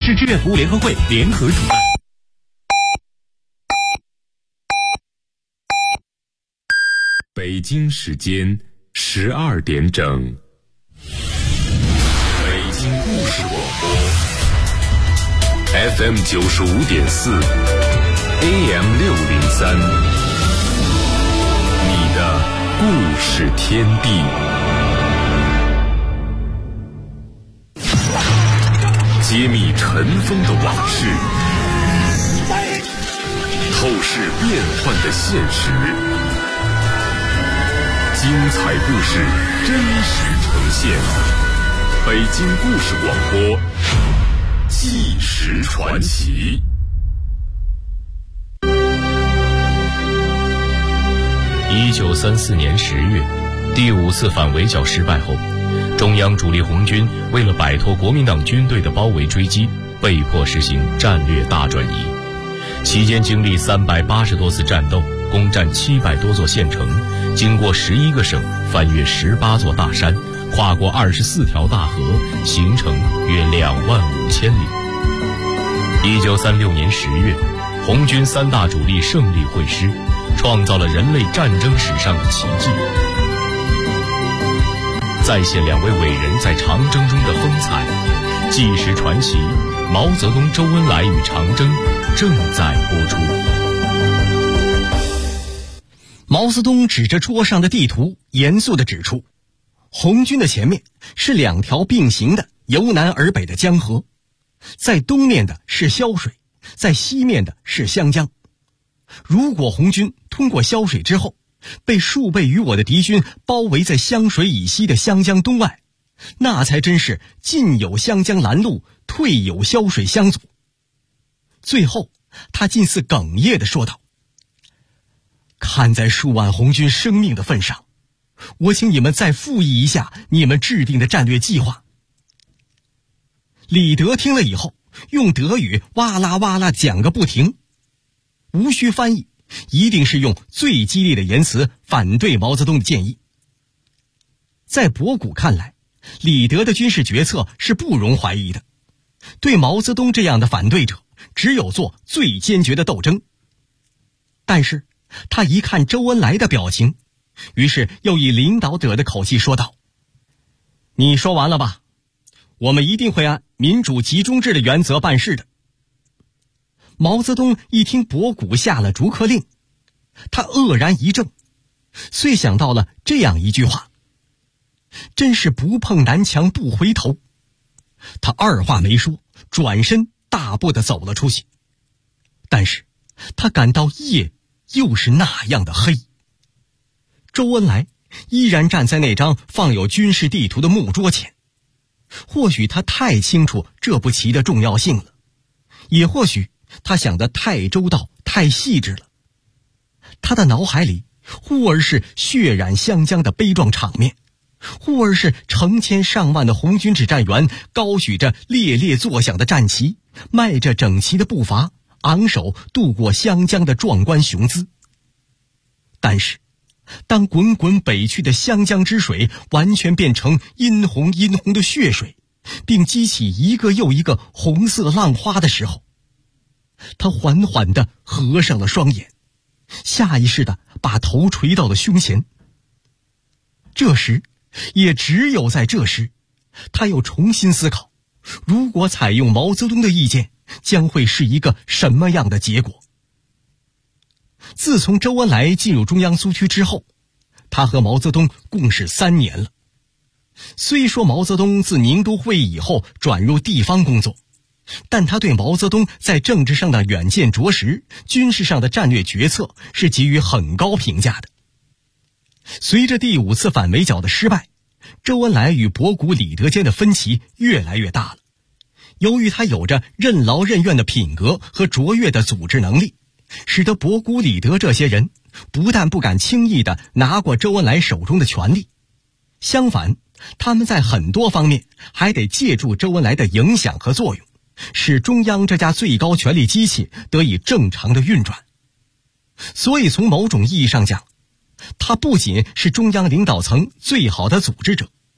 市志愿服务联合会联合主办。 北京时间12点整，北京故事广播 FM 95.4 AM 603，你的故事天地。揭秘尘封的往事，透视变幻的现实，精彩故事真实呈现。北京故事广播，纪实传奇。 1934年10月，第5次反围剿失败后，中央主力红军为了摆脱国民党军队的包围追击，被迫实行战略大转移。期间经历380多次战斗，攻占700多座县城，经过11个省，翻越18座大山，跨过24条大河，行程约25000里。1936年10月，红军3大主力胜利会师，创造了人类战争史上的奇迹。再现2位伟人在长征中的风采，纪实传奇毛泽东、周恩来与长征正在播出。 毛泽东指着桌上的地图，严肃地指出，红军的前面是2条并行的由南而北的江河，在东面的是萧水，在西面的是湘江。如果红军通过萧水之后，被数倍于我的敌军包围在湘水以西的湘江东外，那才真是进有湘江拦路，退有萧水相阻。最后他近似哽咽地说道，看在数万红军生命的份上，我请你们再复议一下你们制定的战略计划。李德听了以后，用德语哇啦哇啦讲个不停，无需翻译，一定是用最激烈的言辞反对毛泽东的建议。在博古看来，李德的军事决策是不容怀疑的，对毛泽东这样的反对者，只有做最坚决的斗争。但是他一看周恩来的表情，于是又以领导者的口气说道，你说完了吧，我们一定会按民主集中制的原则办事的。毛泽东一听博古下了逐客令，他愕然一怔，遂想到了这样一句话，真是不碰南墙不回头。他二话没说，转身大步地走了出去。但是他感到夜又是那样的黑。周恩来依然站在那张放有军事地图的木桌前，或许他太清楚这步棋的重要性了，也或许他想得太周到太细致了。他的脑海里忽而是血染湘江的悲壮场面，忽而是成千上万的红军指战员高举着猎猎作响的战旗，迈着整齐的步伐，昂首渡过湘江的壮观雄姿。但是当滚滚北去的湘江之水完全变成殷红殷红的血水，并激起一个又一个红色浪花的时候，他缓缓地合上了双眼，下意识地把头垂到了胸前。这时，也只有在这时，他又重新思考，如果采用毛泽东的意见，将会是一个什么样的结果。自从周恩来进入中央苏区之后，他和毛泽东共事3年了。虽说毛泽东自宁都会议以后转入地方工作，但他对毛泽东在政治上的远见卓识，军事上的战略决策是给予很高评价的。随着第5次反围剿的失败，周恩来与博古、李德间的分歧越来越大了。由于他有着任劳任怨的品格和卓越的组织能力，使得博古、李德这些人不但不敢轻易地拿过周恩来手中的权力，相反，他们在很多方面还得借助周恩来的影响和作用，使中央这家最高权力机器得以正常的运转。所以从某种意义上讲，他不仅是中央领导层最好的组织者，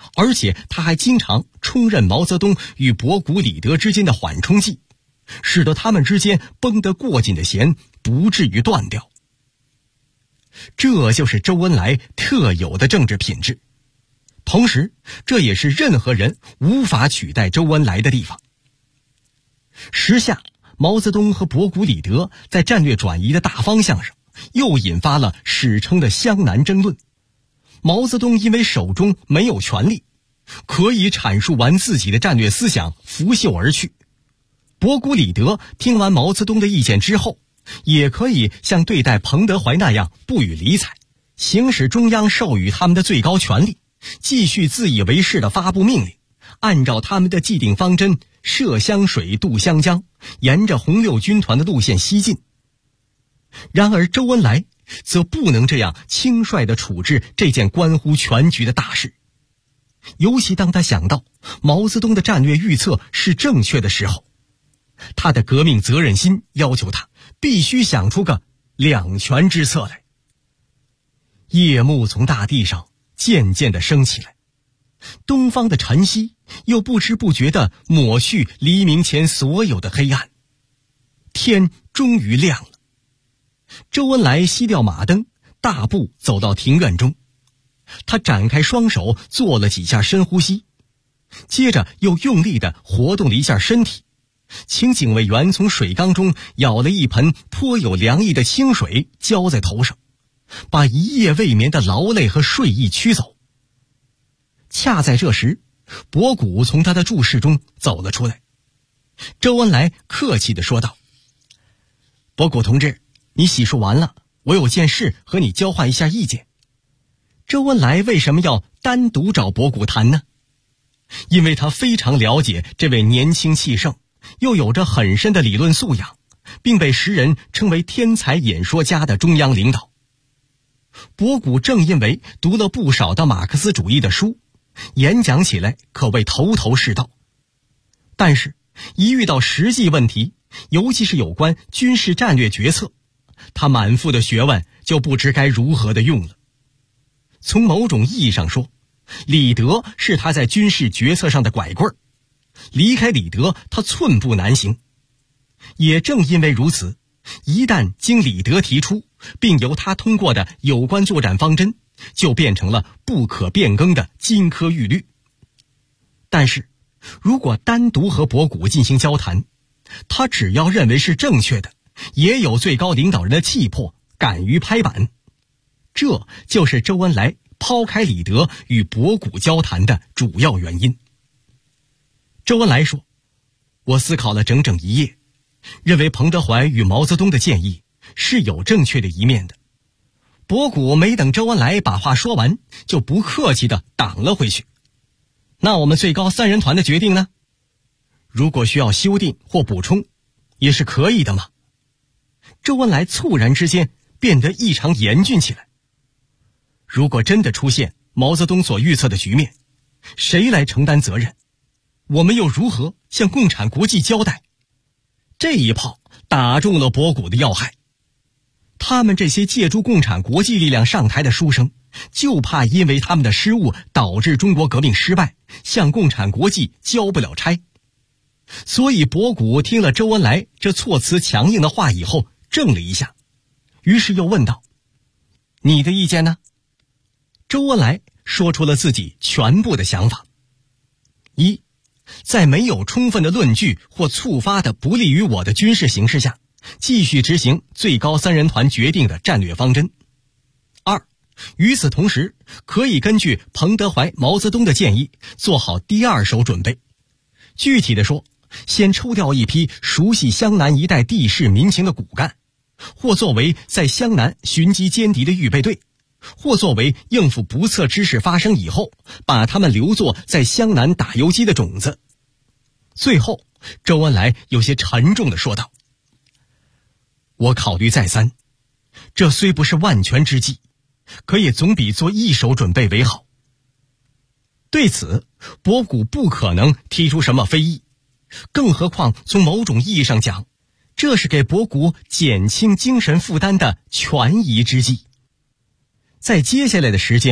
而且他还经常充任毛泽东与博古、李德之间的缓冲剂，使得他们之间绷得过紧的弦不至于断掉。这就是周恩来特有的政治品质，同时这也是任何人无法取代周恩来的地方。时下毛泽东和博古、李德在战略转移的大方向上又引发了史称的湘南争论。毛泽东因为手中没有权力，可以阐述完自己的战略思想拂袖而去。博古、李德听完毛泽东的意见之后，也可以像对待彭德怀那样不予理睬，行使中央授予他们的最高权力，继续自以为是地发布命令，按照他们的既定方针涉湘水渡湘江，沿着红六军团的路线西进。然而周恩来则不能这样轻率地处置这件关乎全局的大事，尤其当他想到毛泽东的战略预测是正确的时候，他的革命责任心要求他必须想出个两全之策来。夜幕从大地上渐渐地升起来，东方的晨曦又不知不觉地抹去黎明前所有的黑暗，天终于亮了。周恩来熄掉马灯，大步走到庭院中，他展开双手做了几下深呼吸，接着又用力地活动了一下身体，请警卫员从水缸中舀了一盆颇有凉意的清水浇在头上，把一夜未眠的劳累和睡意驱走。恰在这时，博古从他的注室中走了出来。周恩来客气地说道：“博古同志，你洗漱完了，我有件事和你交换一下意见。”周恩来为什么要单独找博古谈呢？因为他非常了解这位年轻气盛，又有着很深的理论素养，并被时人称为天才演说家的中央领导。博古正因为读了不少的马克思主义的书，演讲起来可谓头头是道，但是一遇到实际问题，尤其是有关军事战略决策，他满腹的学问就不知该如何的用了。从某种意义上说，李德是他在军事决策上的拐棍儿，离开李德他寸步难行。也正因为如此，一旦经李德提出并由他通过的有关作战方针，就变成了不可变更的金科玉律。但是如果单独和博古进行交谈，他只要认为是正确的，也有最高领导人的气魄，敢于拍板。这就是周恩来抛开李德与博古交谈的主要原因。周恩来说：“我思考了整整一夜，认为彭德怀与毛泽东的建议是有正确的一面的。”博古没等周恩来把话说完，就不客气地挡了回去：“那我们最高三人团的决定呢？如果需要修订或补充，也是可以的嘛。”周恩来猝然之间变得异常严峻起来。如果真的出现毛泽东所预测的局面，谁来承担责任？我们又如何向共产国际交代？这一炮打中了博古的要害。他们这些借助共产国际力量上台的书生，就怕因为他们的失误导致中国革命失败，向共产国际交不了差。所以博古听了周恩来这措辞强硬的话以后，怔了一下，于是又问道：“你的意见呢？”周恩来说出了自己全部的想法：一，在没有充分的论据或触发的不利于我的军事形势下，继续执行最高三人团决定的战略方针；二，与此同时，可以根据彭德怀、毛泽东的建议，做好第二手准备。具体的说，先抽调一批熟悉湘南一带地势民情的骨干，或作为在湘南寻击歼敌的预备队，或作为应付不测之事发生以后，把他们留作在湘南打游击的种子。最后，周恩来有些沉重地说道：“我考虑再三，这虽不是万全之计，可也总比做一手准备为好。”对此，博古不可能提出什么非议，更何况从某种意义上讲，这是给博古减轻精神负担的权宜之计。在接下来的时间里，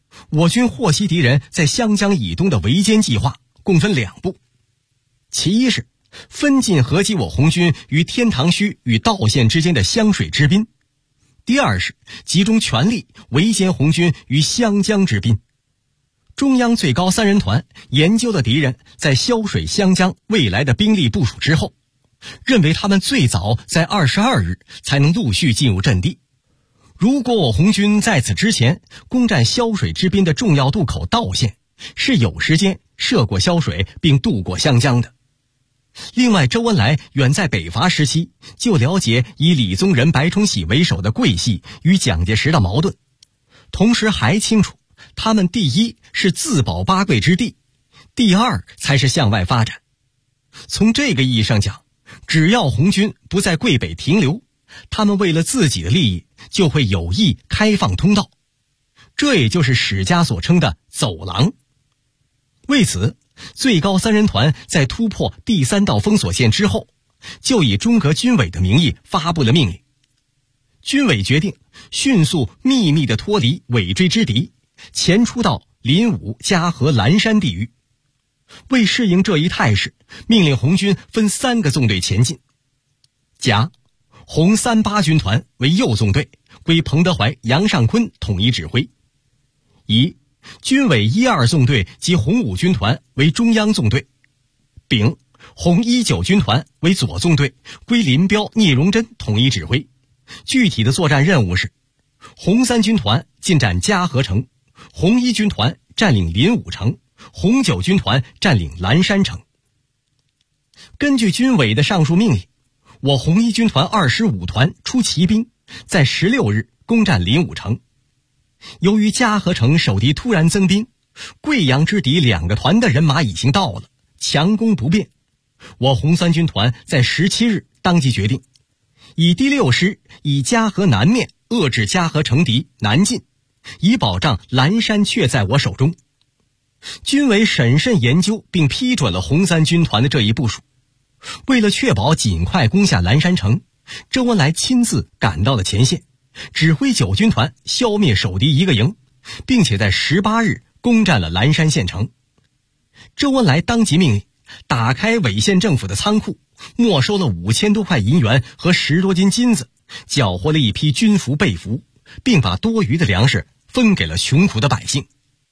我军获悉敌人在湘江以东的围歼计划共分2步，其一是分进合击我红军于天堂墟与道县之间的湘水之滨，第二是集中全力围歼红军于湘江之滨。中央最高3人团研究了敌人在萧水湘江未来的兵力部署之后，认为他们最早在22日才能陆续进入阵地。如果我红军在此之前攻占萧水之滨的重要渡口道县，是有时间涉过萧水并渡过湘江的。另外，周恩来远在北伐时期就了解以李宗仁、白崇禧为首的桂系与蒋介石的矛盾，同时还清楚他们第一是自保八桂之地，第二才是向外发展。从这个意义上讲，只要红军不在桂北停留，他们为了自己的利益就会有意开放通道，这也就是史家所称的走廊。为此，最高3人团在突破第3道封锁线之后，就以中革军委的名义发布了命令。军委决定迅速秘密地脱离尾追之敌，前出到临武、嘉禾、蓝山地域。为适应这一态势，命令红军分3个纵队前进。甲，红38军团为右纵队，归彭德怀、杨尚昆统一指挥。乙，军委1、2纵队及红5军团为中央纵队。丙，红19军团为左纵队，归林彪、聂荣臻统一指挥。具体的作战任务是：红3军团进占嘉禾城，红1军团占领临武城，红9军团占领蓝山城。根据军委的上述命令，我红1军团25团出骑兵，在16日攻占临武城。由于嘉禾城守敌突然增兵，贵阳之敌2个团的人马已经到了，强攻不便。我红3军团在17日当即决定，以第6师以嘉禾南面遏制嘉禾城敌南进，以保障蓝山确在我手中。军委审慎研究并批准了红3军团的这一部署。为了确保尽快攻下蓝山城，周恩来亲自赶到了前线，指挥9军团消灭守敌1个营，并且在18日攻占了蓝山县城。周恩来当即命令打开伪县政府的仓库，没收了5000多块银元和10多斤金子，缴获了一批军服被服，并把多余的粮食分给了穷苦的百姓。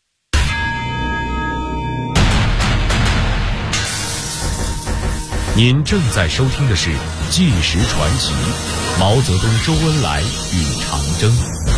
您正在收听的是《纪实传奇》，毛泽东、周恩来与长征。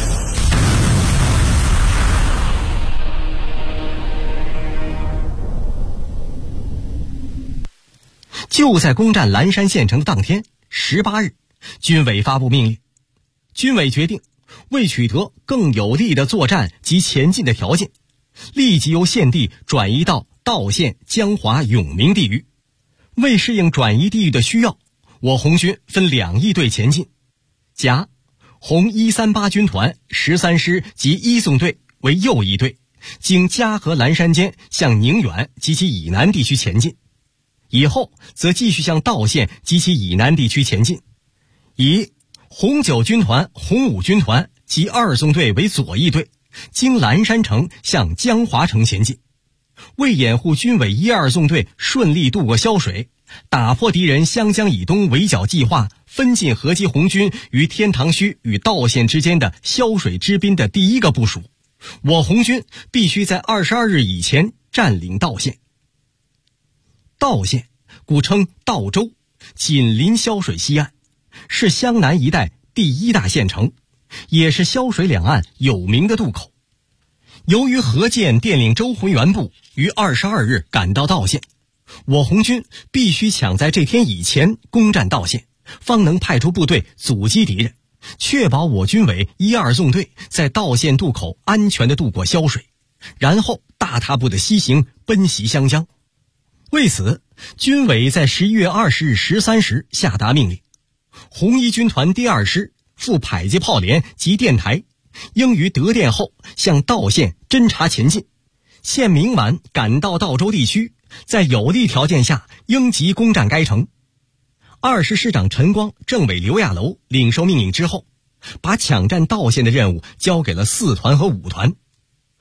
就在攻占蓝山县城的当天，18日，军委发布命令，军委决定为取得更有利的作战及前进的条件，立即由县地转移到道县、江华、永明地域。为适应转移地域的需要，我红军分2翼队前进。甲，红138军团13师及1纵队为右翼队，经嘉禾蓝山间向宁远及其以南地区前进，以后则继续向道县及其以南地区前进。以红9军团、红5军团及2纵队为左翼队，经蓝山城向江华城前进。为掩护军委1、2纵队顺利渡过萧水，打破敌人湘江以东围剿计划，分进合击红军于天堂墟与道县之间的萧水之滨的第1个部署，我红军必须在22日以前占领道县。道县古称道州，紧邻萧水西岸，是湘南一带第1大县城，也是萧水两岸有名的渡口。由于何键电令周浑元部于22日赶到道县，我红军必须抢在这天以前攻占道县，方能派出部队阻击敌人，确保我军委1、2纵队在道县渡口安全地渡过萧水，然后大踏步地西行奔袭湘江。为此，军委在11月20日13时下达命令，红1军团第2师赴迫击炮连及电台，应于得电后向道县侦察前进，限明晚赶到道州地区，在有利条件下应急攻占该城。2师师长陈光、政委刘亚楼领受命令之后，把抢占道县的任务交给了4团和5团。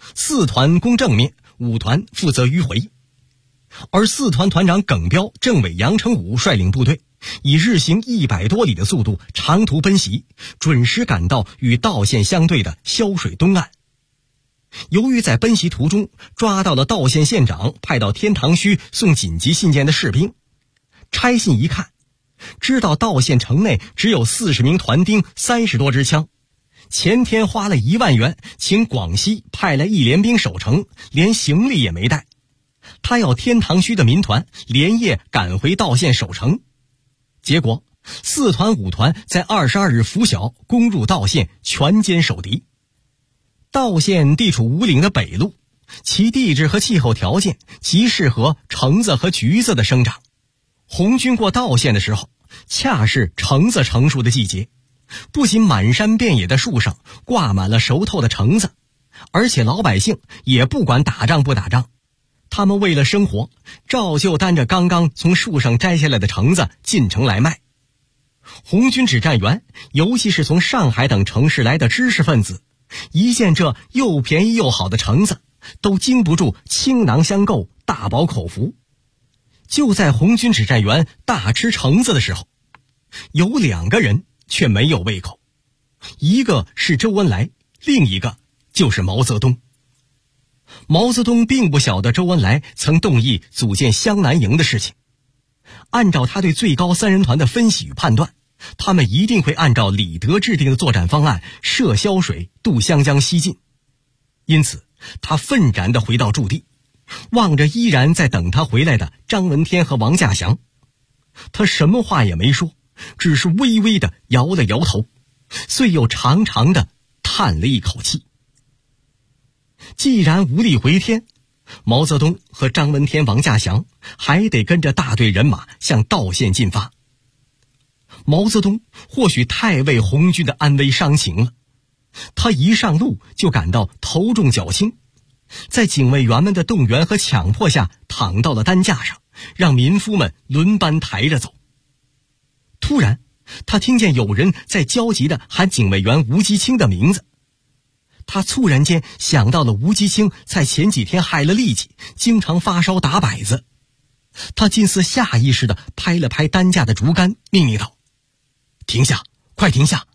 4团攻正面，5团负责迂回。而4团团长耿彪、政委杨成武率领部队，以日行100多里的速度长途奔袭，准时赶到与道县相对的潇水东岸。由于在奔袭途中抓到了道县县长派到天堂圩送紧急信件的士兵，拆信一看，知道道县城内只有40名团丁，30多支枪。前天花了1万元请广西派来1连兵守城，连行李也没带。他要天堂圩的民团连夜赶回道县守城，结果4团5团在22日拂晓攻入道县，全歼守敌。道县地处五岭的北路，其地质和气候条件极适合橙子和橘子的生长。红军过道县的时候，恰是橙子成熟的季节，不仅满山遍野的树上挂满了熟透的橙子，而且老百姓也不管打仗不打仗，他们为了生活，照旧担着刚刚从树上摘下来的橙子进城来卖。红军指战员，尤其是从上海等城市来的知识分子，一见这又便宜又好的橙子，都经不住倾囊相购，大饱口福。就在红军指战员大吃橙子的时候，有2个人却没有胃口，一个是周恩来，另一个就是毛泽东。毛泽东并不晓得周恩来曾动议组建湘南营的事情，按照他对最高3人团的分析与判断，他们一定会按照李德制定的作战方案涉潇水渡湘江西进。因此他愤然地回到驻地，望着依然在等他回来的张闻天和王稼祥，他什么话也没说，只是微微地摇了摇头，遂又长长地叹了一口气。既然无力回天，毛泽东和张闻天、王稼祥还得跟着大队人马向道县进发。毛泽东或许太为红军的安危伤情了，他一上路就感到头重脚轻，在警卫员们的动员和强迫下躺到了担架上，让民夫们轮班抬着走。突然他听见有人在焦急地喊警卫员吴基清的名字，他猝然间想到了吴基清在前几天害了痢疾，经常发烧打摆子。他近似下意识地拍了拍担架的竹竿，命令道：停下，快停下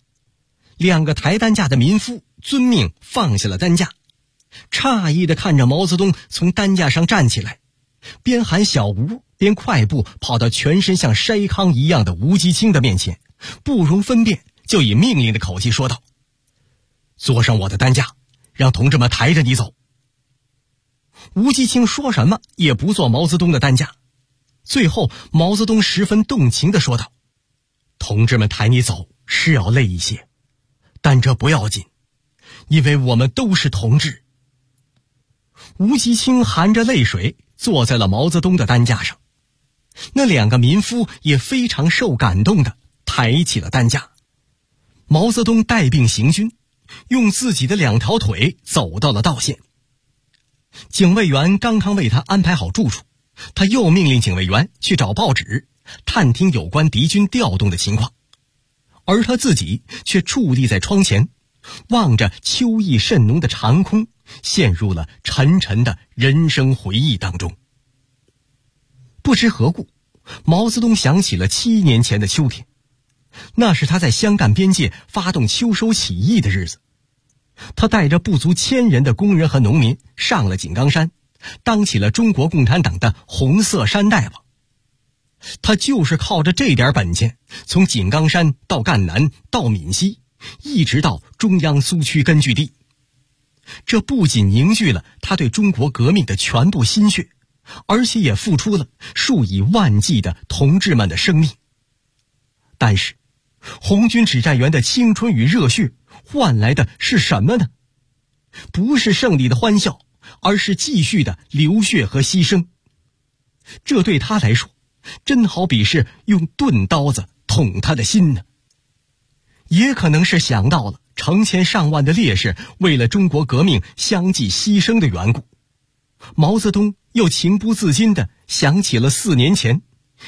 ！2个抬担架的民夫遵命放下了担架，诧异地看着毛泽东从担架上站起来，边喊小吴边快步跑到全身像筛糠一样的吴基清的面前，不容分辨就以命令的口气说道：坐上我的担架，让同志们抬着你走。吴基清说什么也不坐毛泽东的担架。最后毛泽东十分动情地说道：同志们抬你走是要累一些，但这不要紧，因为我们都是同志。吴基清含着泪水坐在了毛泽东的担架上，那2个民夫也非常受感动地抬起了担架。毛泽东带病行军，用自己的2条腿走到了道县。警卫员刚刚为他安排好住处，他又命令警卫员去找报纸，探听有关敌军调动的情况，而他自己却矗立在窗前，望着秋意甚浓的长空，陷入了沉沉的人生回忆当中。不知何故，毛泽东想起了7年前的秋天，那是他在湘赣边界发动秋收起义的日子。他带着不足1000人的工人和农民上了井冈山，当起了中国共产党的红色山大王。他就是靠着这点本钱，从井冈山到赣南到闽西，一直到中央苏区根据地。这不仅凝聚了他对中国革命的全部心血，而且也付出了数以万计的同志们的生命。但是红军指战员的青春与热血换来的是什么呢？不是胜利的欢笑，而是继续的流血和牺牲。这对他来说，真好比是用钝刀子捅他的心呢。也可能是想到了成千上万的烈士为了中国革命相继牺牲的缘故，毛泽东又情不自禁地想起了4年前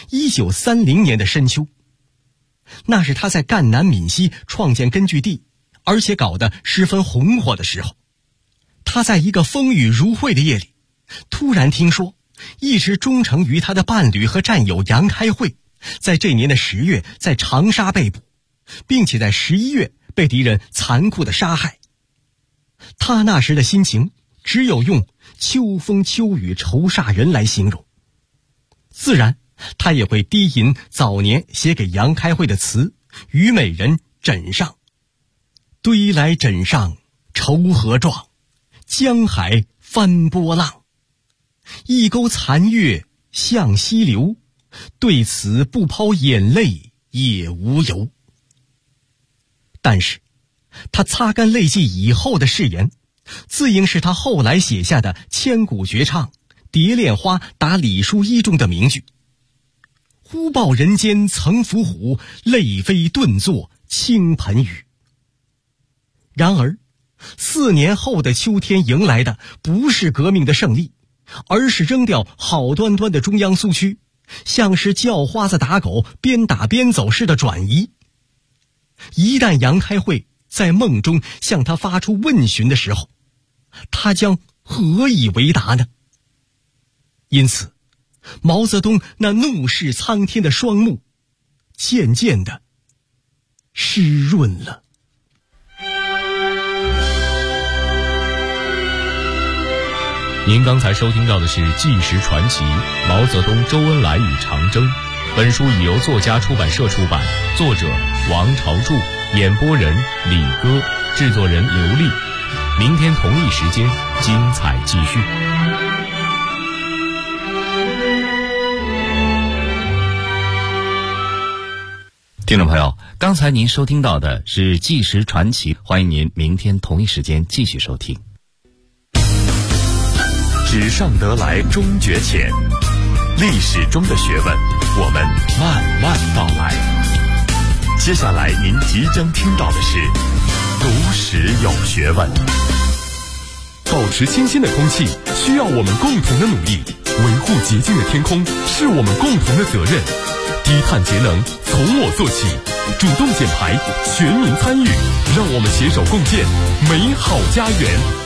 1930年的深秋。那是他在赣南闽西创建根据地，而且搞得十分红火的时候。 他在一个风雨如晦的夜里，突然听说一直忠诚于他的伴侣和战友杨开慧在这年的10月在长沙被捕，并且在11月被敌人残酷的杀害。他那时的心情只有用秋风秋雨愁煞人来形容。自然他也会低吟早年写给杨开慧的词《虞美人枕上》：堆来枕上愁何状，江海翻波浪，一钩残月向西流，对此不抛眼泪也无由。但是他擦干泪迹以后的誓言，自应是他后来写下的千古绝唱《蝶恋花》答李叔一中的名句：忽报人间曾伏虎，泪飞顿作倾盆雨。然而4年后的秋天迎来的不是革命的胜利，而是扔掉好端端的中央苏区，像是叫花子打狗边打边走似的转移。一旦杨开慧在梦中向他发出问询的时候，他将何以为答呢？因此毛泽东那怒视苍天的双目渐渐地湿润了。 您刚才收听到的是《纪实传奇：毛泽东、周恩来与长征》。本书已由作家出版社出版，作者王朝柱，演播人李歌，制作人刘丽。明天同一时间，精彩继续。 听众朋友，刚才您收听到的是《纪实传奇》，欢迎您明天同一时间继续收听。 纸上得来终觉浅，历史中的学问，我们慢慢道来。接下来您即将听到的是读史有学问。保持清新的空气需要我们共同的努力，维护洁净的天空是我们共同的责任。低碳节能从我做起，主动减排，全民参与，让我们携手共建美好家园。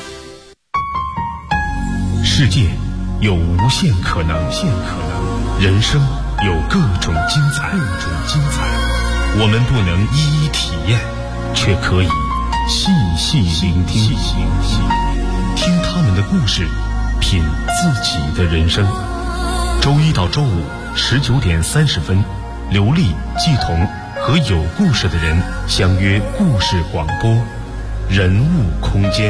世界有无限可能，人生有各种精彩。我们不能一一体验，却可以细细聆听，听他们的故事，品自己的人生。周一到周五19点30分，刘丽、季彤和有故事的人相约故事广播，人物空间。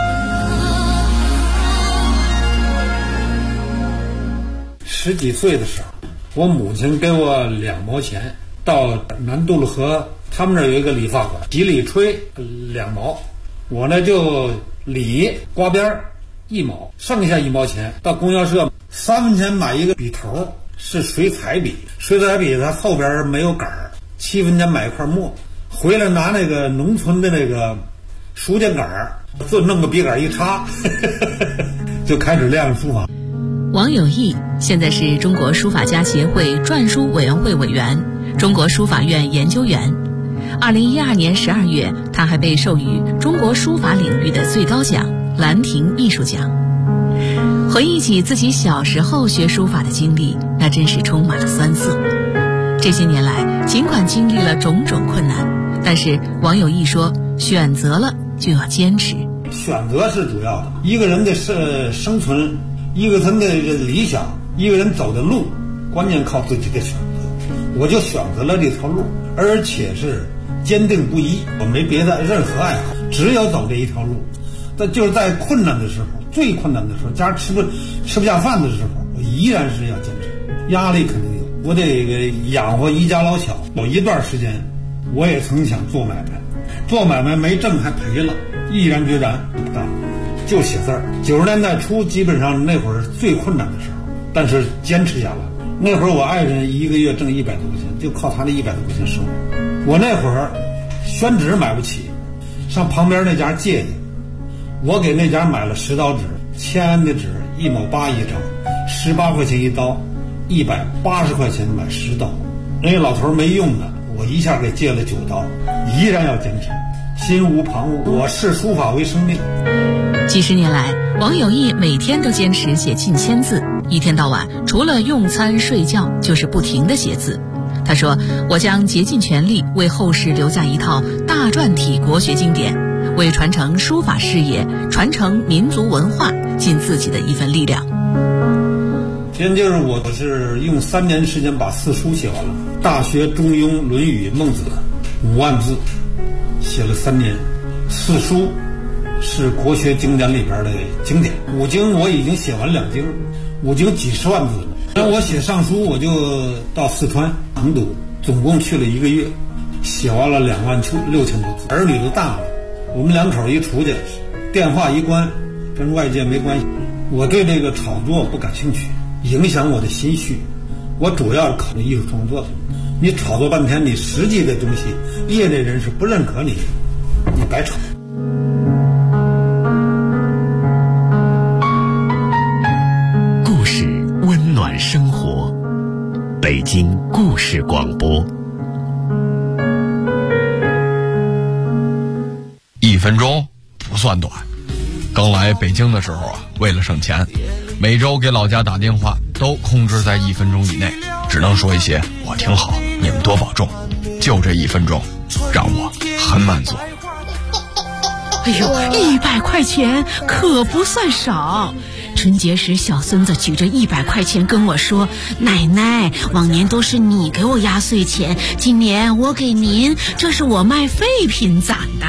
10几岁的时候，我母亲给我2毛钱，到南渡路河他们那儿有一个理发馆，洗理吹2毛，我呢就理刮边1毛，剩下1毛钱到供销社3分钱买一个笔头，是水彩笔，它后边没有杆儿，7分钱买一块墨，回来拿那个农村的那个书架杆儿，就弄个笔杆一插就开始练书法。 王有义现在是中国书法家协会篆书委员会委员，中国书法院研究员。2012年12月，他还被授予中国书法领域的最高奖兰亭艺术奖。回忆起自己小时候学书法的经历，那真是充满了酸涩。这些年来，尽管经历了种种困难，但是王有义说，选择了就要坚持。 选择是主要的，一个人的生存，一个人的理想，一个人走的路，关键靠自己的选择。我就选择了这条路，而且是坚定不移，我没别的任何爱好，只有走这一条路。但就是在困难的时候，最困难的时候，家吃不下饭的时候，我依然是要坚持。压力肯定有，我得养活一家老小。有一段时间，我也曾想做买卖，做买卖没挣还赔了，毅然决然不干，就写字儿。90年代初，基本上那会儿是最困难的时候，但是坚持下来。那会儿我爱人一个月挣100多块钱，就靠他那100多块钱生活。我那会儿宣纸买不起，上旁边那家借去，我给那家买了10刀纸，签的纸1毛8一张，18块钱一刀，180块钱买10刀。人家老头没用的，我一下给借了9刀，依然要坚持。 心无旁骛，我视书法为生命。 几十年来，王有义每天都坚持写近千字，一天到晚除了用餐睡觉就是不停地写字。他说，我将竭尽全力为后世留下一套大篆体国学经典，为传承书法事业、传承民族文化尽自己的一份力量。 先就是我是用3年时间把4书写完了，《大学》《中庸》《论语》《孟子》5万字，写了3年。4书是国学经典里边的经典，5经我已经写完2经，5经几十万字了。然后我写上书，我就到四川成都，总共去了1个月，写完了26000多字。儿女都大了，我们2口一出去，电话一关，跟外界没关系。我对这个炒作不感兴趣，影响我的心绪。我主要是考虑艺术创作的。你炒作半天，你实际的东西，业内人士不认可你，你白炒。 故事温暖生活，北京故事广播。 1分钟不算短。刚来北京的时候啊，为了省钱，每周给老家打电话都控制在1分钟以内，只能说一些我挺好，你们多保重。就这1分钟，让我很满足。 哎呦，100块钱可不算少。春节时，小孙子举着100块钱跟我说：“奶奶，往年都是你给我压岁钱，今年我给您，这是我卖废品攒的。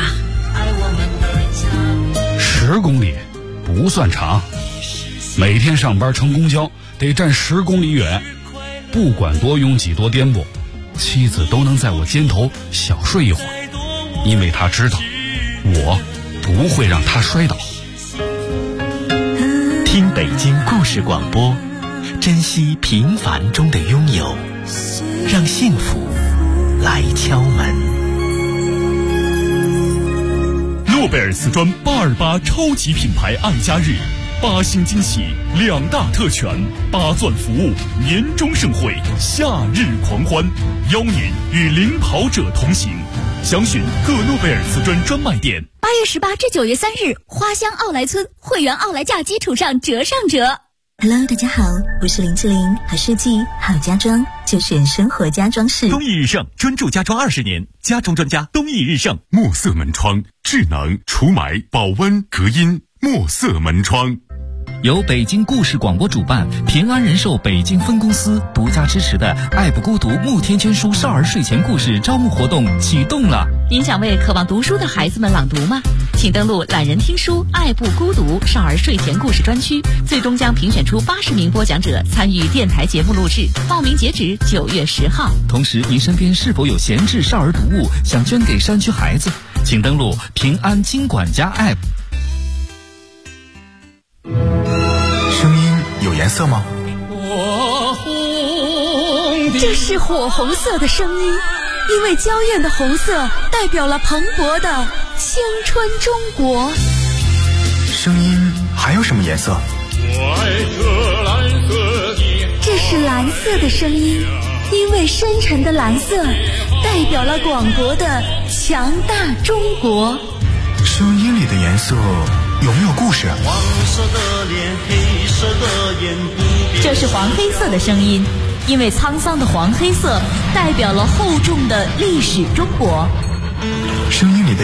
”10公里不算长，每天上班乘公交得站10公里远，不管多拥挤多颠簸，妻子都能在我肩头小睡一会儿，因为她知道我不会让她摔倒。 听北京故事广播，珍惜平凡中的拥有，让幸福来敲门。 诺贝尔瓷砖828超级品牌爱家日，8星惊喜，2大特权，8钻服务，年终盛会，夏日狂欢，邀您与领跑者同行。详询各诺贝尔瓷砖专卖店。 8月18至9月3日，花乡奥莱村会员奥莱价基础上折上折。 Hello， 大家好，我是林志玲，好设计好家装就选生活家装饰。 东义日盛，专注家装20年，家装专家东义日盛。墨色门窗，智能除霾、保温、隔音，墨色门窗。 由北京故事广播主办，平安人寿北京分公司独家支持的爱不孤独慕天娟书少儿睡前故事招募活动启动了。 您想为渴望读书的孩子们朗读吗？请登录懒人听书爱不孤独少儿睡前故事专区，最终将评选出80名播讲者参与电台节目录制，报名截止9月10号。 同时，您身边是否有闲置少儿读物想捐给山区孩子？请登录平安金管家 App。 声音有颜色吗？ 这是火红色的声音，因为娇艳的红色代表了蓬勃的青春中国。 声音还有什么颜色？ 这是蓝色的声音，因为深沉的蓝色代表了广博的强大中国。 声音里的颜色有没有故事？ 黄色的脸，黑色的眼， 这是黄黑色的声音，因为沧桑的黄黑色代表了厚重的历史中国。 声音里的